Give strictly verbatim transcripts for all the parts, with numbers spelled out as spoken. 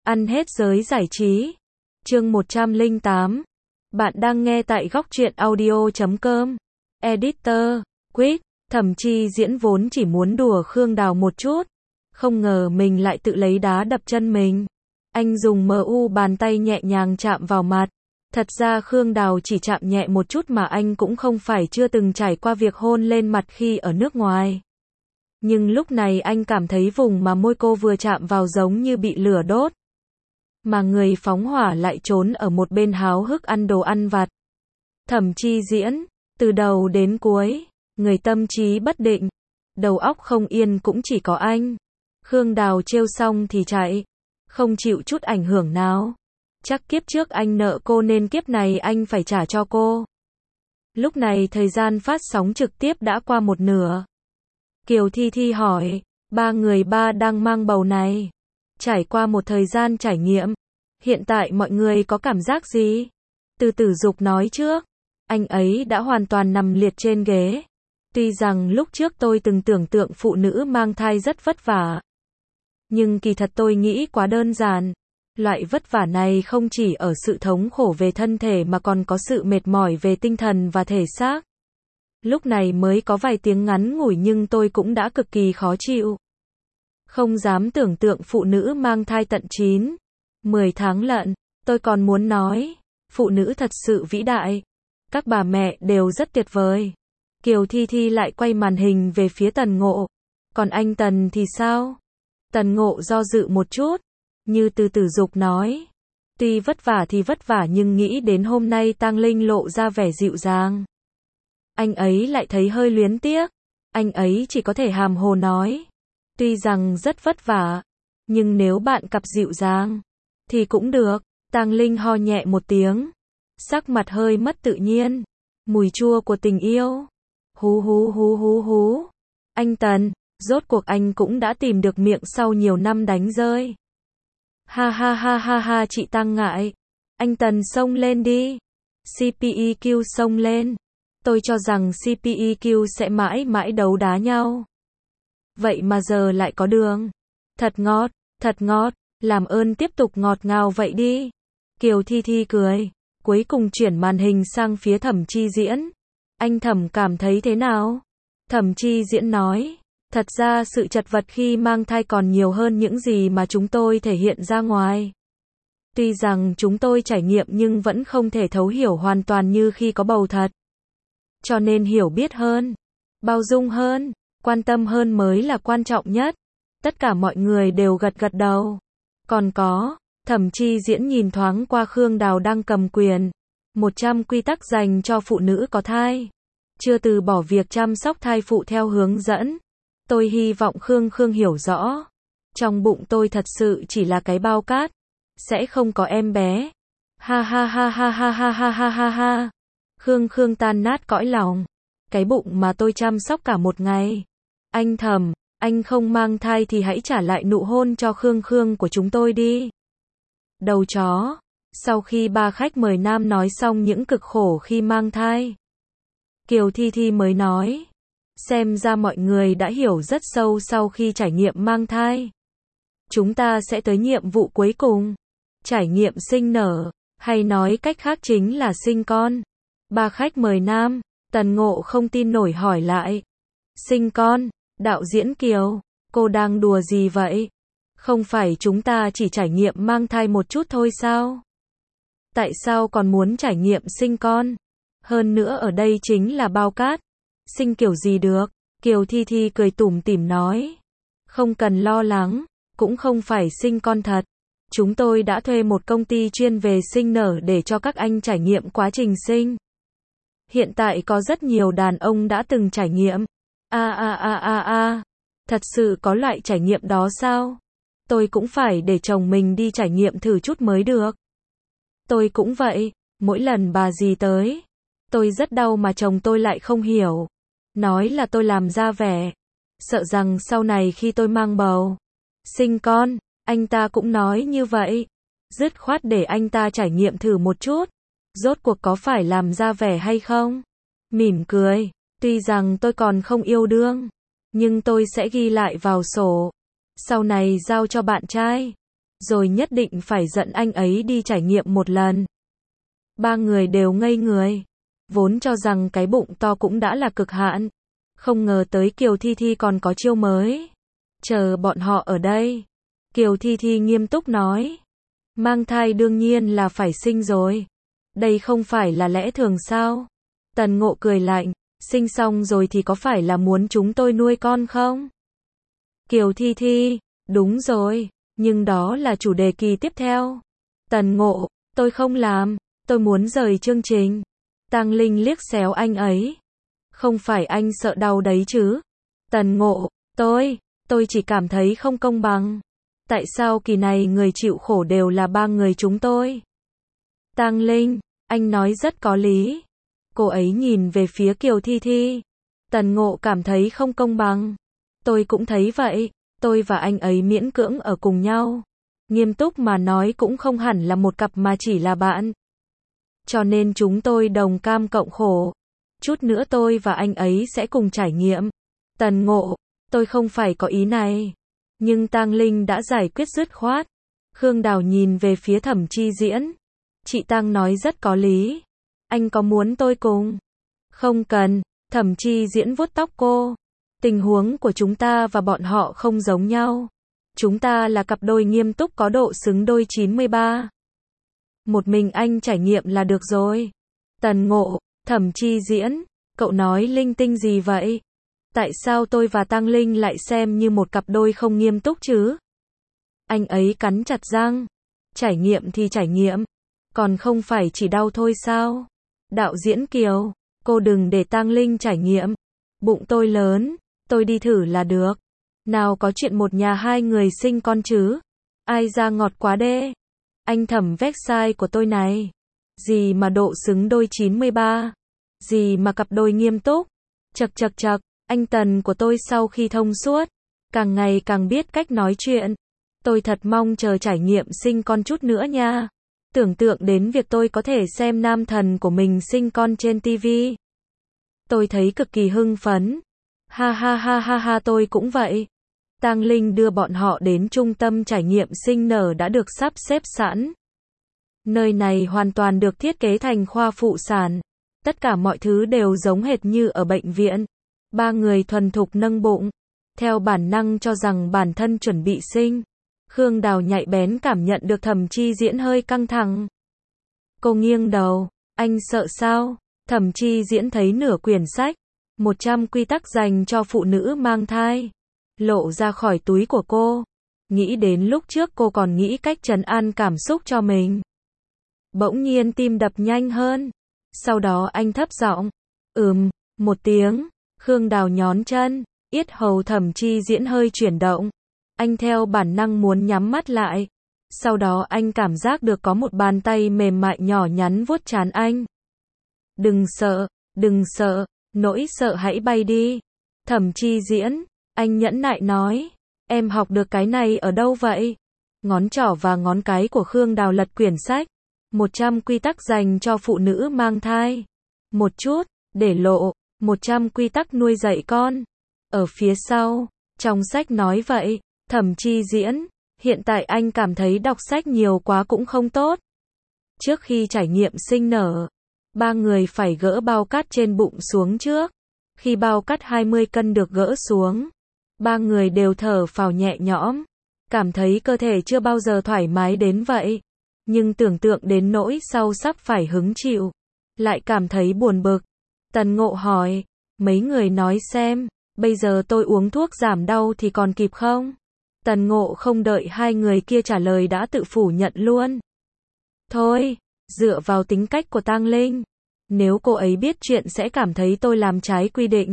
Ăn hết giới giải trí. Chương một trăm lẻ tám. Bạn đang nghe tại góc truyện audio chấm com. Editor, Quick, Thẩm Chi Diễn vốn chỉ muốn đùa Khương Đào một chút. Không ngờ mình lại tự lấy đá đập chân mình. Anh dùng mờ u bàn tay nhẹ nhàng chạm vào mặt. Thật ra Khương Đào chỉ chạm nhẹ một chút mà anh cũng không phải chưa từng trải qua việc hôn lên mặt khi ở nước ngoài. Nhưng lúc này anh cảm thấy vùng mà môi cô vừa chạm vào giống như bị lửa đốt. Mà người phóng hỏa lại trốn ở một bên háo hức ăn đồ ăn vặt. Thẩm Chi Diễn, từ đầu đến cuối, người tâm trí bất định, đầu óc không yên cũng chỉ có anh. Khương Đào trêu xong thì chạy, không chịu chút ảnh hưởng nào. Chắc kiếp trước anh nợ cô nên kiếp này anh phải trả cho cô. Lúc này thời gian phát sóng trực tiếp đã qua một nửa. Kiều Thi Thi hỏi, ba người ba đang mang bầu này, trải qua một thời gian trải nghiệm, hiện tại mọi người có cảm giác gì? Từ Tử Dục nói trước, anh ấy đã hoàn toàn nằm liệt trên ghế. Tuy rằng lúc trước tôi từng tưởng tượng phụ nữ mang thai rất vất vả, nhưng kỳ thật tôi nghĩ quá đơn giản. Loại vất vả này không chỉ ở sự thống khổ về thân thể mà còn có sự mệt mỏi về tinh thần và thể xác. Lúc này mới có vài tiếng ngắn ngủi nhưng tôi cũng đã cực kỳ khó chịu. Không dám tưởng tượng phụ nữ mang thai tận chín, mười tháng lận. Tôi còn muốn nói, phụ nữ thật sự vĩ đại. Các bà mẹ đều rất tuyệt vời. Kiều Thi Thi lại quay màn hình về phía Tần Ngộ. Còn anh Tần thì sao? Tần Ngộ do dự một chút. Như Từ Tử Dục nói, tuy vất vả thì vất vả nhưng nghĩ đến hôm nay Tang Linh lộ ra vẻ dịu dàng, anh ấy lại thấy hơi luyến tiếc. Anh ấy chỉ có thể hàm hồ nói, tuy rằng rất vất vả, nhưng nếu bạn cặp dịu dàng thì cũng được. Tang Linh ho nhẹ một tiếng, sắc mặt hơi mất tự nhiên. Mùi chua của tình yêu. Hú hú hú hú hú. Anh Tần, rốt cuộc anh cũng đã tìm được miệng sau nhiều năm đánh rơi. Ha ha ha ha ha, chị Tăng ngại. Anh Tần xông lên đi. xê pê e quy xông lên. Tôi cho rằng xê pê e quy sẽ mãi mãi đấu đá nhau. Vậy mà giờ lại có đường. Thật ngọt, thật ngọt, làm ơn tiếp tục ngọt ngào vậy đi. Kiều Thi Thi cười, cuối cùng chuyển màn hình sang phía Thẩm Chi Diễn. Anh Thẩm cảm thấy thế nào? Thẩm Chi Diễn nói, thật ra sự chật vật khi mang thai còn nhiều hơn những gì mà chúng tôi thể hiện ra ngoài. Tuy rằng chúng tôi trải nghiệm nhưng vẫn không thể thấu hiểu hoàn toàn như khi có bầu thật. Cho nên hiểu biết hơn, bao dung hơn, quan tâm hơn mới là quan trọng nhất. Tất cả mọi người đều gật gật đầu. Còn có, Thẩm Chi Diễn nhìn thoáng qua Khương Đào đang cầm quyền. một trăm quy tắc dành cho phụ nữ có thai. Chưa từ bỏ việc chăm sóc thai phụ theo hướng dẫn. Tôi hy vọng Khương Khương hiểu rõ. Trong bụng tôi thật sự chỉ là cái bao cát. Sẽ không có em bé. Ha ha ha ha ha ha ha ha ha ha. Khương Khương tan nát cõi lòng. Cái bụng mà tôi chăm sóc cả một ngày. Anh Thẩm, anh không mang thai thì hãy trả lại nụ hôn cho Khương Khương của chúng tôi đi. Đầu chó. Sau khi ba khách mời nam nói xong những cực khổ khi mang thai, Kiều Thi Thi mới nói, xem ra mọi người đã hiểu rất sâu sau khi trải nghiệm mang thai. Chúng ta sẽ tới nhiệm vụ cuối cùng. Trải nghiệm sinh nở, hay nói cách khác chính là sinh con. Ba khách mời nam, Tần Ngộ không tin nổi hỏi lại. Sinh con, đạo diễn Kiều, cô đang đùa gì vậy? Không phải chúng ta chỉ trải nghiệm mang thai một chút thôi sao? Tại sao còn muốn trải nghiệm sinh con? Hơn nữa ở đây chính là bao cát. Sinh kiểu gì được? Kiều Thi Thi cười tủm tỉm nói. Không cần lo lắng, cũng không phải sinh con thật. Chúng tôi đã thuê một công ty chuyên về sinh nở để cho các anh trải nghiệm quá trình sinh. Hiện tại có rất nhiều đàn ông đã từng trải nghiệm. A a a a a. Thật sự có loại trải nghiệm đó sao? Tôi cũng phải để chồng mình đi trải nghiệm thử chút mới được. Tôi cũng vậy, mỗi lần bà dì tới, tôi rất đau mà chồng tôi lại không hiểu. Nói là tôi làm ra vẻ. Sợ rằng sau này khi tôi mang bầu, sinh con, anh ta cũng nói như vậy. Dứt khoát để anh ta trải nghiệm thử một chút. Rốt cuộc có phải làm ra vẻ hay không? Mỉm cười, tuy rằng tôi còn không yêu đương, nhưng tôi sẽ ghi lại vào sổ. Sau này giao cho bạn trai. rồi nhất định phải dẫn anh ấy đi trải nghiệm một lần. Ba người đều ngây người, vốn cho rằng cái bụng to cũng đã là cực hạn, không ngờ tới Kiều Thi Thi còn có chiêu mới. Chờ bọn họ ở đây. Kiều Thi Thi nghiêm túc nói. Mang thai đương nhiên là phải sinh rồi. Đây không phải là lẽ thường sao? Tần Ngộ cười lạnh, sinh xong rồi thì có phải là muốn chúng tôi nuôi con không? Kiều Thi Thi, đúng rồi, nhưng đó là chủ đề kỳ tiếp theo. Tần Ngộ, tôi không làm, tôi muốn rời chương trình. Tang Linh liếc xéo anh ấy. Không phải anh sợ đau đấy chứ? Tần Ngộ, tôi, tôi chỉ cảm thấy không công bằng. Tại sao kỳ này người chịu khổ đều là ba người chúng tôi? Tang Linh, anh nói rất có lý. Cô ấy nhìn về phía Kiều Thi Thi. Tần Ngộ cảm thấy không công bằng. Tôi cũng thấy vậy, tôi và anh ấy miễn cưỡng ở cùng nhau. Nghiêm túc mà nói cũng không hẳn là một cặp mà chỉ là bạn. Cho nên chúng tôi đồng cam cộng khổ. Chút nữa tôi và anh ấy sẽ cùng trải nghiệm. Tần Ngộ, tôi không phải có ý này. Nhưng Tang Linh đã giải quyết dứt khoát. Khương Đào nhìn về phía Thẩm Chi Diễn. Chị Tang nói rất có lý. Anh có muốn tôi cùng? Không cần. Thẩm Chi Diễn vuốt tóc cô. Tình huống của chúng ta và bọn họ không giống nhau. Chúng ta là cặp đôi nghiêm túc có độ xứng đôi chín mươi ba. Một mình anh trải nghiệm là được rồi. Tần Ngộ, Thẩm Chi Diễn, cậu nói linh tinh gì vậy? Tại sao tôi và Tang Linh lại xem như một cặp đôi không nghiêm túc chứ? Anh ấy cắn chặt răng. Trải nghiệm thì trải nghiệm. Còn không phải chỉ đau thôi sao? Đạo diễn Kiều, cô đừng để Tang Linh trải nghiệm. Bụng tôi lớn, tôi đi thử là được. Nào có chuyện một nhà hai người sinh con chứ? Ai ra ngọt quá đê. Anh Thẩm website của tôi này. Gì mà độ xứng đôi chín mươi ba? Gì mà cặp đôi nghiêm túc? Chật chật chật, anh Tần của tôi sau khi thông suốt, càng ngày càng biết cách nói chuyện. Tôi thật mong chờ trải nghiệm sinh con chút nữa nha. Tưởng tượng đến việc tôi có thể xem nam thần của mình sinh con trên ti vi. Tôi thấy cực kỳ hưng phấn. Ha ha ha ha ha, tôi cũng vậy. Tang Linh đưa bọn họ đến trung tâm trải nghiệm sinh nở đã được sắp xếp sẵn. Nơi này hoàn toàn được thiết kế thành khoa phụ sản. Tất cả mọi thứ đều giống hệt như ở bệnh viện. Ba người thuần thục nâng bụng, theo bản năng cho rằng bản thân chuẩn bị sinh. Khương Đào nhạy bén cảm nhận được Thẩm Chi Diễn hơi căng thẳng. Cô nghiêng đầu, anh sợ sao? Thẩm Chi Diễn thấy nửa quyển sách, một trăm quy tắc dành cho phụ nữ mang thai, lộ ra khỏi túi của cô. Nghĩ đến lúc trước cô còn nghĩ cách trấn an cảm xúc cho mình. Bỗng nhiên tim đập nhanh hơn. Sau đó anh thấp giọng, ừm, một tiếng. Khương Đào nhón chân, yết hầu Thẩm Chi Diễn hơi chuyển động. Anh theo bản năng muốn nhắm mắt lại. Sau đó anh cảm giác được có một bàn tay mềm mại nhỏ nhắn vuốt trán anh. Đừng sợ, đừng sợ, nỗi sợ hãy bay đi. Thẩm Chi Diễn, anh nhẫn nại nói, em học được cái này ở đâu vậy? Ngón trỏ và ngón cái của Khương Đào lật quyển sách. một trăm quy tắc dành cho phụ nữ mang thai. Một chút, để lộ, một trăm quy tắc nuôi dạy con. Ở phía sau, trong sách nói vậy, Thẩm Chi Diễn, hiện tại anh cảm thấy đọc sách nhiều quá cũng không tốt. Trước khi trải nghiệm sinh nở, ba người phải gỡ bao cát trên bụng xuống trước. Khi bao cát hai mươi cân được gỡ xuống, ba người đều thở phào nhẹ nhõm, cảm thấy cơ thể chưa bao giờ thoải mái đến vậy. Nhưng tưởng tượng đến nỗi sau sắp phải hứng chịu, lại cảm thấy buồn bực. Tần Ngộ hỏi, mấy người nói xem, bây giờ tôi uống thuốc giảm đau thì còn kịp không? Tần Ngộ không đợi hai người kia trả lời đã tự phủ nhận luôn. Thôi, dựa vào tính cách của Tang Linh, nếu cô ấy biết chuyện sẽ cảm thấy tôi làm trái quy định.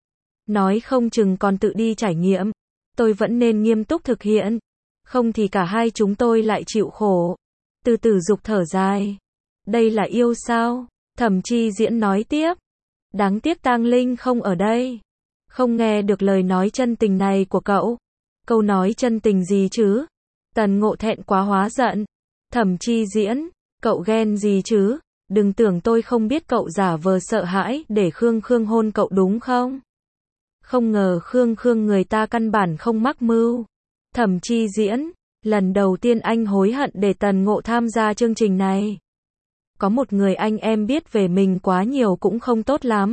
Nói không chừng còn tự đi trải nghiệm. Tôi vẫn nên nghiêm túc thực hiện. Không thì cả hai chúng tôi lại chịu khổ. Từ từ dục thở dài. Đây là yêu sao? Thẩm Chi Diễn nói tiếp. Đáng tiếc Tang Linh không ở đây. Không nghe được lời nói chân tình này của cậu. Câu nói chân tình gì chứ? Tần Ngộ thẹn quá hóa giận. Thẩm Chi Diễn, cậu ghen gì chứ? Đừng tưởng tôi không biết cậu giả vờ sợ hãi để Khương Khương hôn cậu đúng không? Không ngờ Khương Khương người ta căn bản không mắc mưu. Thẩm Chi Diễn, Lần đầu tiên anh hối hận để Tần Ngộ tham gia chương trình này. Có một người anh em biết về mình quá nhiều cũng không tốt lắm.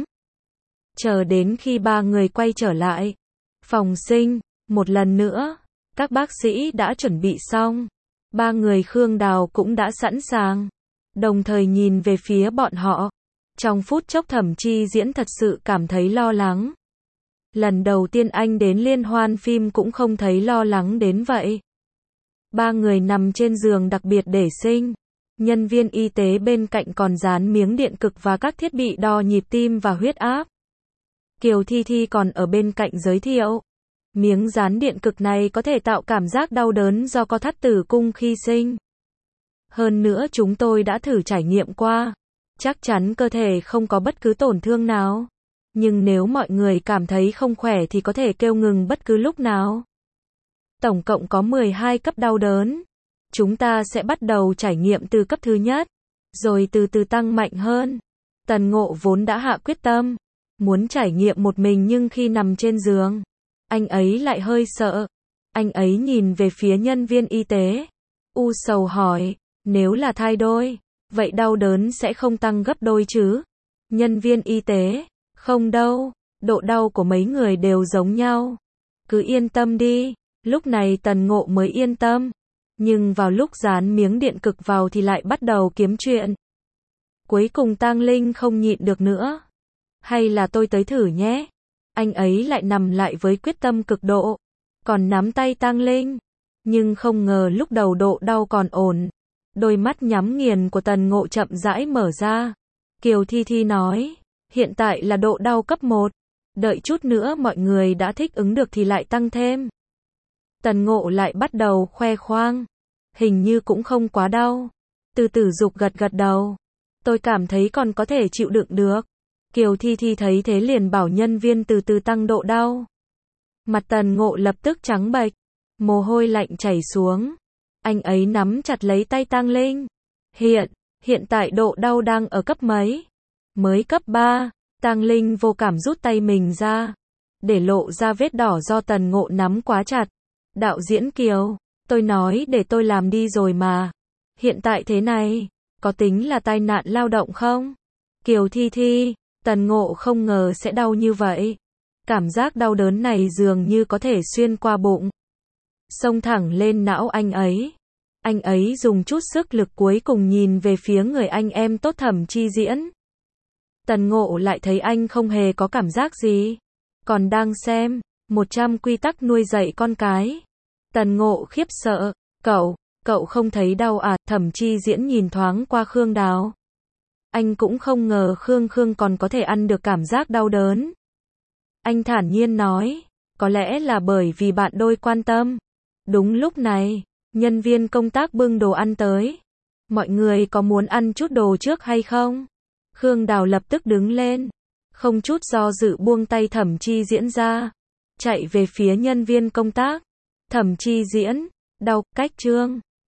Chờ đến khi ba người quay trở lại phòng sinh, một lần nữa, các bác sĩ đã chuẩn bị xong. Ba người Khương Đào cũng đã sẵn sàng, đồng thời nhìn về phía bọn họ. Trong phút chốc Thẩm Chi Diễn thật sự cảm thấy lo lắng. Lần đầu tiên anh đến liên hoan phim cũng không thấy lo lắng đến vậy. Ba người nằm trên giường đặc biệt để sinh. Nhân viên y tế bên cạnh còn dán miếng điện cực và các thiết bị đo nhịp tim và huyết áp. Kiều Thi Thi còn ở bên cạnh giới thiệu. Miếng dán điện cực này có thể tạo cảm giác đau đớn do co thắt tử cung khi sinh. Hơn nữa chúng tôi đã thử trải nghiệm qua. Chắc chắn cơ thể không có bất cứ tổn thương nào. Nhưng nếu mọi người cảm thấy không khỏe thì có thể kêu ngừng bất cứ lúc nào. Tổng cộng có mười hai cấp đau đớn. Chúng ta sẽ bắt đầu trải nghiệm từ cấp thứ nhất, rồi từ từ tăng mạnh hơn. Tần Ngộ vốn đã hạ quyết tâm, muốn trải nghiệm một mình nhưng khi nằm trên giường, anh ấy lại hơi sợ. Anh ấy nhìn về phía nhân viên y tế. U sầu hỏi, nếu là thai đôi, vậy đau đớn sẽ không tăng gấp đôi chứ? Nhân viên y tế, không đâu, độ đau của mấy người đều giống nhau. Cứ yên tâm đi. Lúc này Tần Ngộ mới yên tâm. Nhưng vào lúc dán miếng điện cực vào thì lại bắt đầu kiếm chuyện. Cuối cùng Tang Linh không nhịn được nữa. Hay là tôi tới thử nhé. Anh ấy lại nằm lại với quyết tâm cực độ. Còn nắm tay Tang Linh. Nhưng không ngờ lúc đầu độ đau còn ổn. Đôi mắt nhắm nghiền của Tần Ngộ chậm rãi mở ra. Kiều Thi Thi nói, hiện tại là độ đau cấp một. Đợi chút nữa mọi người đã thích ứng được thì lại tăng thêm. Tần Ngộ lại bắt đầu khoe khoang. Hình như cũng không quá đau. Từ Tử Dục gật gật đầu. Tôi cảm thấy còn có thể chịu đựng được. Kiều Thi Thi thấy thế liền bảo nhân viên từ từ tăng độ đau. Mặt Tần Ngộ lập tức trắng bệch. Mồ hôi lạnh chảy xuống. Anh ấy nắm chặt lấy tay Tang Linh. Hiện, hiện tại độ đau đang ở cấp mấy? Mới cấp ba. Tang Linh vô cảm rút tay mình ra. Để lộ ra vết đỏ do Tần Ngộ nắm quá chặt. Đạo diễn Kiều, tôi nói để tôi làm đi rồi mà. Hiện tại thế này, có tính là tai nạn lao động không? Kiều Thi Thi, Tần Ngộ không ngờ sẽ đau như vậy. Cảm giác đau đớn này dường như có thể xuyên qua bụng. Xông thẳng lên não anh ấy. Anh ấy dùng chút sức lực cuối cùng nhìn về phía người anh em tốt Thẩm Chi Diễn. Tần Ngộ lại thấy anh không hề có cảm giác gì. Còn đang xem một trăm quy tắc nuôi dạy con cái. Tần Ngộ khiếp sợ. Cậu, cậu không thấy đau à? Thẩm Chi Diễn nhìn thoáng qua Khương Đào. Anh cũng không ngờ Khương Khương còn có thể ăn được cảm giác đau đớn. Anh thản nhiên nói, có lẽ là bởi vì bạn đôi quan tâm. Đúng lúc này, nhân viên công tác bưng đồ ăn tới. Mọi người có muốn ăn chút đồ trước hay không? Khương Đào lập tức đứng lên. Không chút do dự buông tay Thẩm Chi Diễn ra. Chạy về phía nhân viên công tác. Thẩm Chi Diễn, đau, cách chương.